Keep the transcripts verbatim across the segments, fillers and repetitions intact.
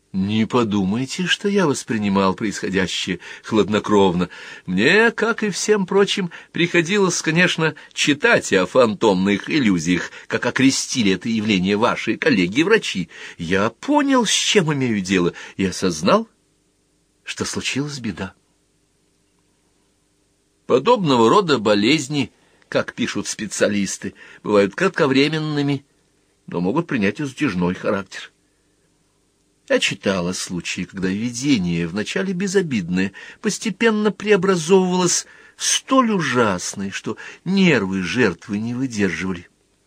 Не подумайте, что я воспринимал происходящее хладнокровно. Мне, как и всем прочим, приходилось, конечно, читать о фантомных иллюзиях, как окрестили это явление ваши коллеги-врачи. Я понял, с чем имею дело, и осознал, что случилась беда. Подобного рода болезни, как пишут специалисты, бывают кратковременными, но могут принять и затяжной характер. Я читала случаи, когда видение, вначале безобидное, постепенно преобразовывалось в столь ужасное, что нервы жертвы не выдерживали.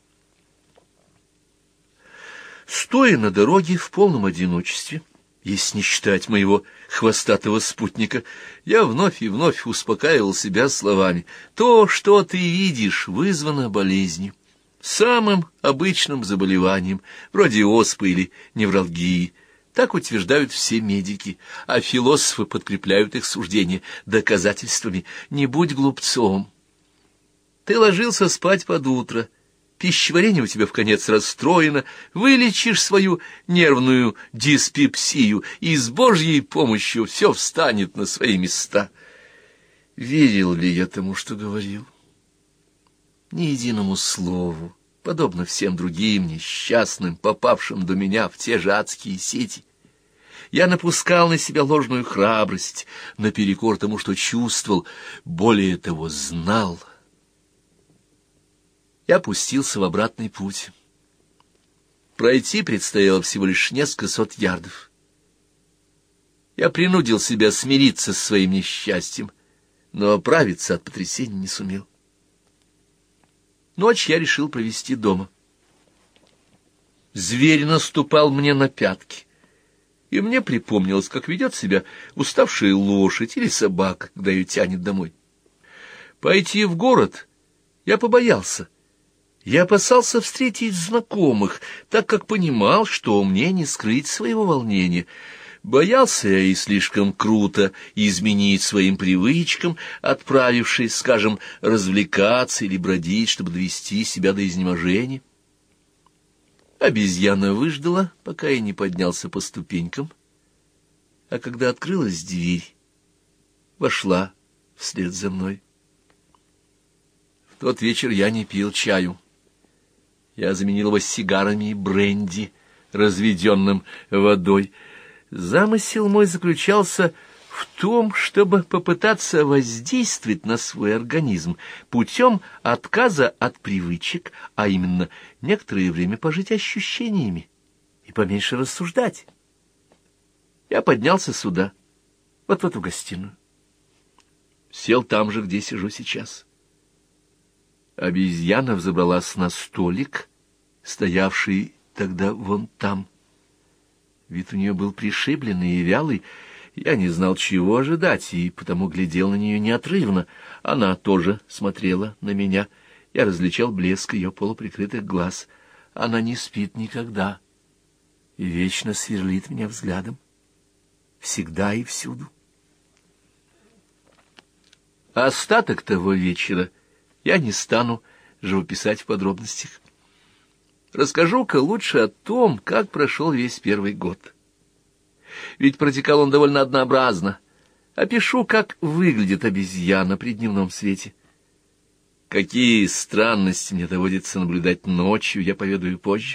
Стоя на дороге в полном одиночестве, если не считать моего хвостатого спутника, я вновь и вновь успокаивал себя словами: «То, что ты видишь, вызвано болезнью, самым обычным заболеванием, вроде оспы или невралгии». Так утверждают все медики, а философы подкрепляют их суждения доказательствами. Не будь глупцом. Ты ложился спать под утро, пищеварение у тебя вконец расстроено, вылечишь свою нервную диспепсию, и с Божьей помощью все встанет на свои места. Верил ли я тому, что говорил? Ни единому слову. Подобно всем другим несчастным, попавшим до меня в те же адские сети. Я напускал на себя ложную храбрость, наперекор тому, что чувствовал, более того, знал. Я пустился в обратный путь. Пройти предстояло всего лишь несколько сот ярдов. Я принудил себя смириться с своим несчастьем, но оправиться от потрясения не сумел. Ночь я решил провести дома. Зверь наступал мне на пятки, и мне припомнилось, как ведет себя уставшая лошадь или собака, когда ее тянет домой. Пойти в город я побоялся. Я опасался встретить знакомых, так как понимал, что мне не скрыть своего волнения. Боялся я и слишком круто изменить своим привычкам, отправившись, скажем, развлекаться или бродить, чтобы довести себя до изнеможения. Обезьяна выждала, пока я не поднялся по ступенькам, а когда открылась дверь, вошла вслед за мной. В тот вечер я не пил чаю. Я заменил его сигарами и бренди, разведенным водой. Замысел мой заключался в том, чтобы попытаться воздействовать на свой организм путем отказа от привычек, а именно некоторое время пожить ощущениями и поменьше рассуждать. Я поднялся сюда, вот в эту гостиную. Сел там же, где сижу сейчас. Обезьяна взобралась на столик, стоявший тогда вон там. Вид у нее был пришибленный и вялый. Я не знал, чего ожидать, и потому глядел на нее неотрывно. Она тоже смотрела на меня. Я различал блеск ее полуприкрытых глаз. Она не спит никогда и вечно сверлит меня взглядом. Всегда и всюду. Остаток того вечера я не стану живописать в подробностях. Расскажу-ка лучше о том, как прошел весь первый год. Ведь протекал он довольно однообразно. Опишу, как выглядит обезьяна при дневном свете. Какие странности мне доводится наблюдать ночью, я поведаю позже.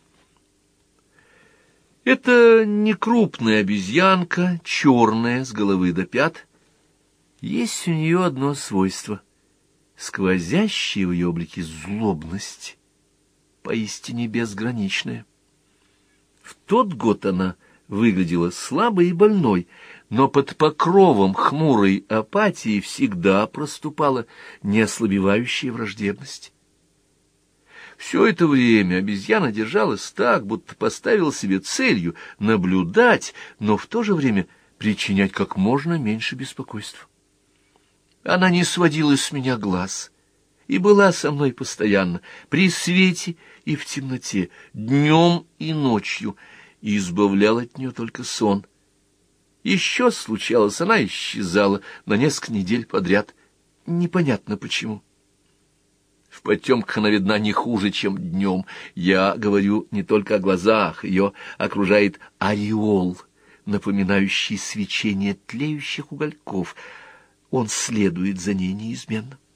Это не крупная обезьянка, черная, с головы до пят. Есть у нее одно свойство — сквозящая в ее облике злобность, поистине безграничная. В тот год она выглядела слабой и больной, но под покровом хмурой апатии всегда проступала неослабевающая враждебность. Все это время обезьяна держалась так, будто поставила себе целью наблюдать, но в то же время причинять как можно меньше беспокойства. Она не сводила с меня глаз и была со мной постоянно, при свете и в темноте, днем и ночью, и избавлял от нее только сон. Еще случалось, она исчезала на несколько недель подряд, непонятно почему. В потемках она видна не хуже, чем днем. Я говорю не только о глазах, ее окружает ореол, напоминающий свечение тлеющих угольков. Он следует за ней неизменно.